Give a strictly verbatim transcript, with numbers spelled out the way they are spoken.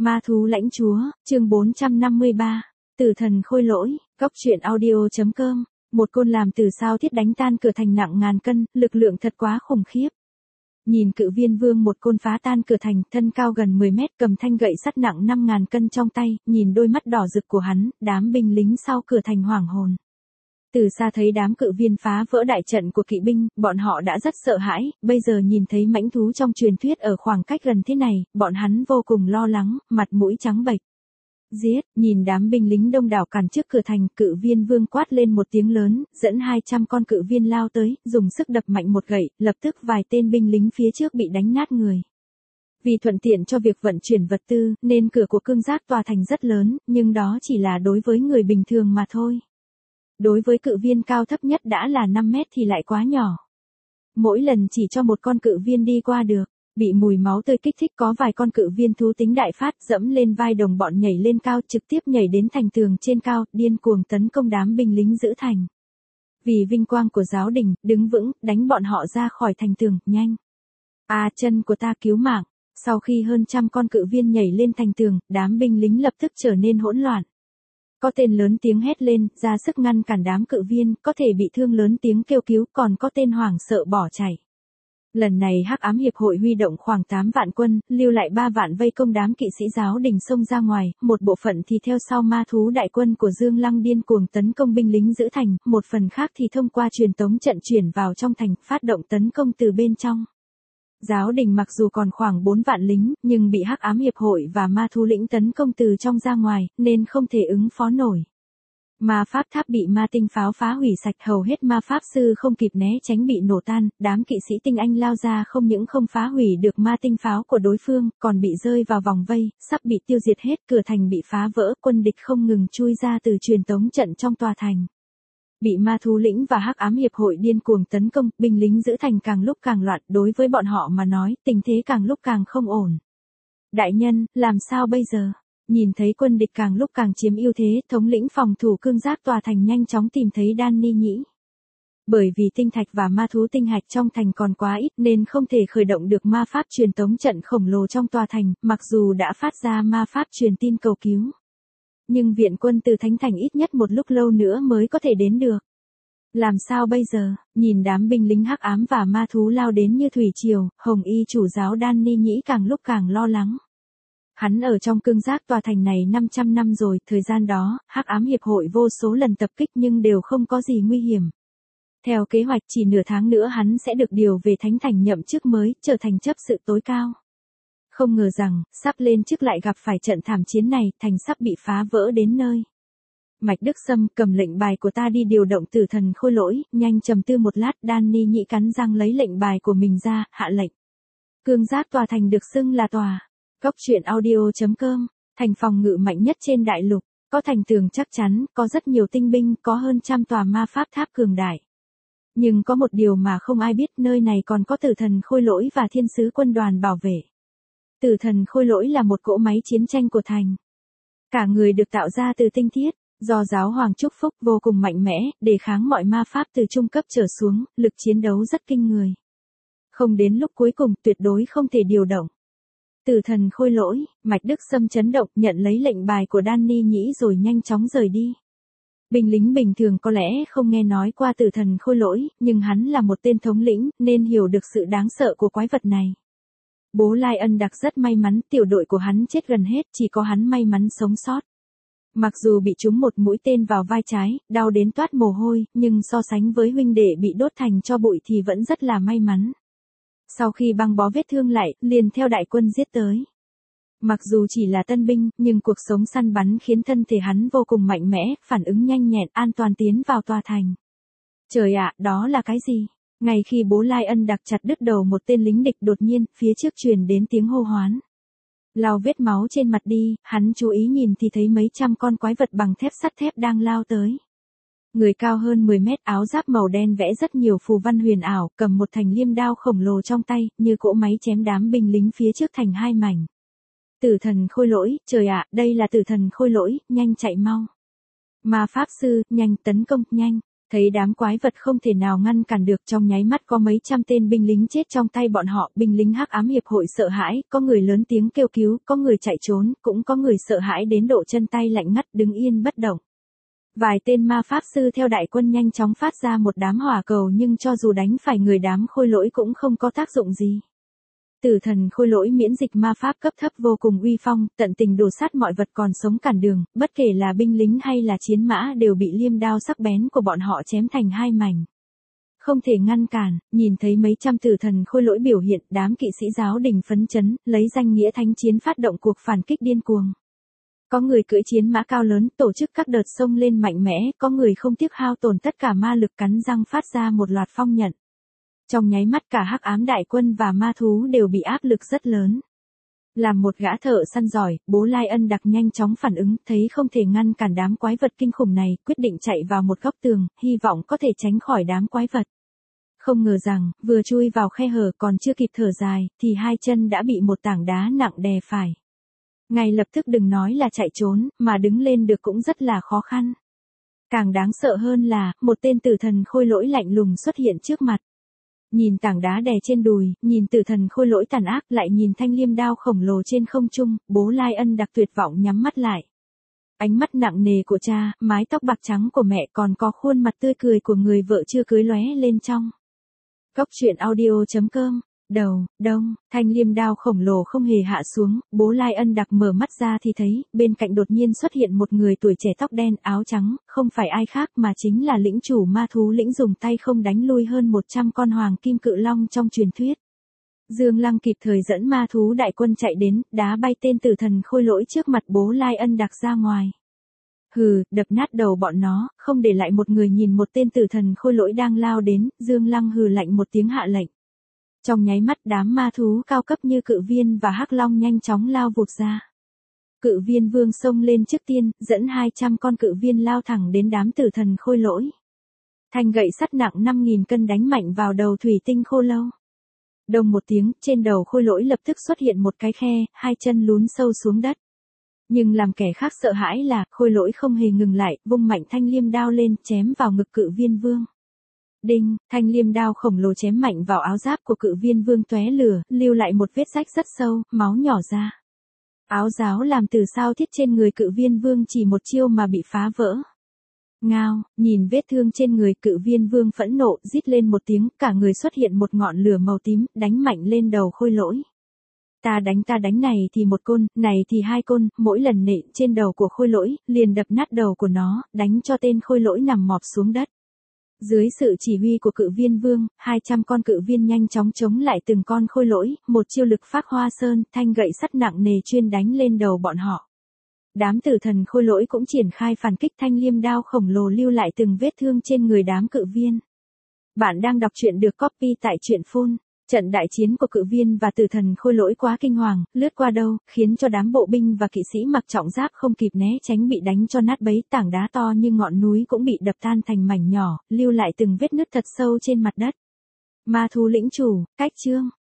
Ma thú lãnh chúa, chương bốn trăm năm mươi ba, Tử thần khôi lỗi, góc truyện audio chấm com. Một côn làm từ sao thiết đánh tan cửa thành nặng ngàn cân, lực lượng thật quá khủng khiếp. Nhìn cự viên vương một côn phá tan cửa thành, thân cao gần mười mét, cầm thanh gậy sắt nặng năm ngàn cân trong tay, nhìn đôi mắt đỏ rực của hắn, đám binh lính sau cửa thành hoảng hồn. Từ xa thấy đám cự viên phá vỡ đại trận của kỵ binh, bọn họ đã rất sợ hãi, bây giờ nhìn thấy mãnh thú trong truyền thuyết ở khoảng cách gần thế này, bọn hắn vô cùng lo lắng, mặt mũi trắng bệch. Giết, nhìn đám binh lính đông đảo cản trước cửa thành, cự viên vương quát lên một tiếng lớn, dẫn hai trăm con cự viên lao tới, dùng sức đập mạnh một gậy, lập tức vài tên binh lính phía trước bị đánh nát người. Vì thuận tiện cho việc vận chuyển vật tư, nên cửa của cương giác tòa thành rất lớn, nhưng đó chỉ là đối với người bình thường mà thôi. Đối với cự viên cao thấp nhất đã là năm mét thì lại quá nhỏ. Mỗi lần chỉ cho một con cự viên đi qua được, bị mùi máu tươi kích thích có vài con cự viên thú tính đại phát dẫm lên vai đồng bọn nhảy lên cao trực tiếp nhảy đến thành tường trên cao, điên cuồng tấn công đám binh lính giữ thành. Vì vinh quang của giáo đình, đứng vững, đánh bọn họ ra khỏi thành tường, nhanh. À chân của ta cứu mạng, sau khi hơn trăm con cự viên nhảy lên thành tường, đám binh lính lập tức trở nên hỗn loạn. Có tên lớn tiếng hét lên, ra sức ngăn cản đám cự viên, có thể bị thương lớn tiếng kêu cứu, còn có tên hoảng sợ bỏ chạy. Lần này Hắc Ám Hiệp hội huy động khoảng tám vạn quân, lưu lại ba vạn vây công đám kỵ sĩ giáo đình xông ra ngoài, một bộ phận thì theo sau ma thú đại quân của Dương Lăng điên cuồng tấn công binh lính giữ thành, một phần khác thì thông qua truyền tống trận chuyển vào trong thành, phát động tấn công từ bên trong. Giáo đình mặc dù còn khoảng bốn vạn lính, nhưng bị Hắc Ám Hiệp hội và ma thú lĩnh tấn công từ trong ra ngoài, nên không thể ứng phó nổi. Ma pháp tháp bị ma tinh pháo phá hủy sạch, hầu hết ma pháp sư không kịp né tránh bị nổ tan, đám kỵ sĩ tinh anh lao ra không những không phá hủy được ma tinh pháo của đối phương, còn bị rơi vào vòng vây, sắp bị tiêu diệt hết, cửa thành bị phá vỡ, quân địch không ngừng chui ra từ truyền tống trận trong tòa thành. Bị ma thú lĩnh và Hắc Ám Hiệp hội điên cuồng tấn công, binh lính giữ thành càng lúc càng loạn, đối với bọn họ mà nói, tình thế càng lúc càng không ổn. Đại nhân, làm sao bây giờ? Nhìn thấy quân địch càng lúc càng chiếm ưu thế, thống lĩnh phòng thủ cương giác tòa thành nhanh chóng tìm thấy Danny nhĩ. Bởi vì tinh thạch và ma thú tinh hạch trong thành còn quá ít nên không thể khởi động được ma pháp truyền tống trận khổng lồ trong tòa thành, mặc dù đã phát ra ma pháp truyền tin cầu cứu. Nhưng viện quân từ Thánh Thành ít nhất một lúc lâu nữa mới có thể đến được. Làm sao bây giờ, nhìn đám binh lính hắc ám và ma thú lao đến như thủy triều, Hồng Y chủ giáo Danny nhĩ càng lúc càng lo lắng. Hắn ở trong cương giác tòa thành này năm trăm năm rồi, thời gian đó, Hắc Ám Hiệp hội vô số lần tập kích nhưng đều không có gì nguy hiểm. Theo kế hoạch chỉ nửa tháng nữa hắn sẽ được điều về Thánh Thành nhậm chức mới, trở thành chấp sự tối cao. Không ngờ rằng, sắp lên chức lại gặp phải trận thảm chiến này, thành sắp bị phá vỡ đến nơi. Mạch Đức Sâm cầm lệnh bài của ta đi điều động tử thần khôi lỗi, nhanh trầm tư một lát, Danny nhĩ cắn răng lấy lệnh bài của mình ra, hạ lệnh. Cương giác tòa thành được xưng là tòa. Góc truyện audio chấm com, thành phòng ngự mạnh nhất trên đại lục, có thành tường chắc chắn, có rất nhiều tinh binh, có hơn trăm tòa ma pháp tháp cường đại. Nhưng có một điều mà không ai biết, nơi này còn có tử thần khôi lỗi và thiên sứ quân đoàn bảo vệ. Tử thần khôi lỗi là một cỗ máy chiến tranh của thành. Cả người được tạo ra từ tinh thiết, do giáo hoàng chúc phúc, vô cùng mạnh mẽ, đề kháng mọi ma pháp từ trung cấp trở xuống, lực chiến đấu rất kinh người. Không đến lúc cuối cùng, tuyệt đối không thể điều động. Tử thần khôi lỗi, Mạch Đức Sâm chấn động, nhận lấy lệnh bài của Danny nhĩ rồi nhanh chóng rời đi. Binh lính bình thường có lẽ không nghe nói qua tử thần khôi lỗi, nhưng hắn là một tên thống lĩnh, nên hiểu được sự đáng sợ của quái vật này. Bố Lai Ân Đặc rất may mắn, tiểu đội của hắn chết gần hết, chỉ có hắn may mắn sống sót. Mặc dù bị trúng một mũi tên vào vai trái, đau đến toát mồ hôi, nhưng so sánh với huynh đệ bị đốt thành tro bụi thì vẫn rất là may mắn. Sau khi băng bó vết thương lại, liền theo đại quân giết tới. Mặc dù chỉ là tân binh, nhưng cuộc sống săn bắn khiến thân thể hắn vô cùng mạnh mẽ, phản ứng nhanh nhẹn, an toàn tiến vào tòa thành. Trời ạ, đó là cái gì? Ngay khi bố Lai Ân Đặc chặt đứt đầu một tên lính địch, đột nhiên, phía trước truyền đến tiếng hô hoán. Lau vết máu trên mặt đi, hắn chú ý nhìn thì thấy mấy trăm con quái vật bằng thép sắt thép đang lao tới. Người cao hơn mười mét, áo giáp màu đen vẽ rất nhiều phù văn huyền ảo, cầm một thanh liêm đao khổng lồ trong tay, như cỗ máy chém đám binh lính phía trước thành hai mảnh. Tử thần khôi lỗi, trời ạ, đây là tử thần khôi lỗi, nhanh chạy mau. Ma pháp sư, nhanh tấn công, nhanh. Thấy đám quái vật không thể nào ngăn cản được, trong nháy mắt có mấy trăm tên binh lính chết trong tay bọn họ, binh lính Hắc Ám Hiệp hội sợ hãi, có người lớn tiếng kêu cứu, có người chạy trốn, cũng có người sợ hãi đến độ chân tay lạnh ngắt đứng yên bất động. Vài tên ma pháp sư theo đại quân nhanh chóng phát ra một đám hỏa cầu, nhưng cho dù đánh phải người đám khôi lỗi cũng không có tác dụng gì. Tử thần khôi lỗi miễn dịch ma pháp cấp thấp vô cùng uy phong, tận tình đổ sát mọi vật còn sống cản đường, bất kể là binh lính hay là chiến mã đều bị liêm đao sắc bén của bọn họ chém thành hai mảnh. Không thể ngăn cản, nhìn thấy mấy trăm tử thần khôi lỗi biểu hiện, đám kỵ sĩ giáo đình phấn chấn, lấy danh nghĩa thánh chiến phát động cuộc phản kích điên cuồng. Có người cưỡi chiến mã cao lớn, tổ chức các đợt xông lên mạnh mẽ, có người không tiếc hao tổn tất cả ma lực cắn răng phát ra một loạt phong nhận. Trong nháy mắt cả Hắc Ám đại quân và ma thú đều bị áp lực rất lớn. Làm một gã thợ săn giỏi, bố Lai Ân Đặc nhanh chóng phản ứng, thấy không thể ngăn cản đám quái vật kinh khủng này, quyết định chạy vào một góc tường, hy vọng có thể tránh khỏi đám quái vật. Không ngờ rằng, vừa chui vào khe hở còn chưa kịp thở dài, thì hai chân đã bị một tảng đá nặng đè phải. Ngay lập tức đừng nói là chạy trốn, mà đứng lên được cũng rất là khó khăn. Càng đáng sợ hơn là, một tên tử thần khôi lỗi lạnh lùng xuất hiện trước mặt. Nhìn tảng đá đè trên đùi, nhìn tử thần khôi lỗi tàn ác, lại nhìn thanh liêm đao khổng lồ trên không trung, bố Lai Ân Đặc tuyệt vọng nhắm mắt lại. Ánh mắt nặng nề của cha, mái tóc bạc trắng của mẹ, còn có khuôn mặt tươi cười của người vợ chưa cưới lóe lên trong. Góc truyện audio chấm com. Đầu, đông, thanh liêm đao khổng lồ không hề hạ xuống, bố Lai Ân Đặc mở mắt ra thì thấy, bên cạnh đột nhiên xuất hiện một người tuổi trẻ tóc đen áo trắng, không phải ai khác mà chính là lĩnh chủ ma thú lĩnh dùng tay không đánh lui hơn một trăm con hoàng kim cự long trong truyền thuyết. Dương Lăng kịp thời dẫn ma thú đại quân chạy đến, đá bay tên tử thần khôi lỗi trước mặt bố Lai Ân Đặc ra ngoài. Hừ, đập nát đầu bọn nó, không để lại một người nhìn một tên tử thần khôi lỗi đang lao đến, Dương Lăng hừ lạnh một tiếng hạ lệnh. Trong nháy mắt đám ma thú cao cấp như cự viên và hắc long nhanh chóng lao vụt ra. Cự viên vương xông lên trước tiên, dẫn hai trăm con cự viên lao thẳng đến đám tử thần khôi lỗi. Thanh gậy sắt nặng năm nghìn cân đánh mạnh vào đầu thủy tinh khô lâu. Đồng một tiếng, trên đầu khôi lỗi lập tức xuất hiện một cái khe, hai chân lún sâu xuống đất. Nhưng làm kẻ khác sợ hãi là, khôi lỗi không hề ngừng lại, vung mạnh thanh liêm đao lên, chém vào ngực cự viên vương. Đinh, thanh liêm đao khổng lồ chém mạnh vào áo giáp của cự viên vương tóe lửa, lưu lại một vết rách rất sâu, máu nhỏ ra. Áo giáo làm từ sao thiết trên người cự viên vương chỉ một chiêu mà bị phá vỡ. Ngao, nhìn vết thương trên người cự viên vương phẫn nộ, rít lên một tiếng, cả người xuất hiện một ngọn lửa màu tím, đánh mạnh lên đầu khôi lỗi. Ta đánh ta đánh này thì một côn, này thì hai côn, mỗi lần nện trên đầu của khôi lỗi, liền đập nát đầu của nó, đánh cho tên khôi lỗi nằm mọp xuống đất. Dưới sự chỉ huy của cự viên vương, hai trăm con cự viên nhanh chóng chống lại từng con khôi lỗi, một chiêu lực phác hoa sơn, thanh gậy sắt nặng nề chuyên đánh lên đầu bọn họ. Đám tử thần khôi lỗi cũng triển khai phản kích, thanh liêm đao khổng lồ lưu lại từng vết thương trên người đám cự viên. Bạn đang đọc truyện được copy tại truyện phone. Trận đại chiến của cự viên và tử thần khôi lỗi quá kinh hoàng, lướt qua đâu, khiến cho đám bộ binh và kỵ sĩ mặc trọng giáp không kịp né tránh bị đánh cho nát bấy, tảng đá to như ngọn núi cũng bị đập tan thành mảnh nhỏ, lưu lại từng vết nứt thật sâu trên mặt đất. Ma thú lĩnh chủ, cách chương.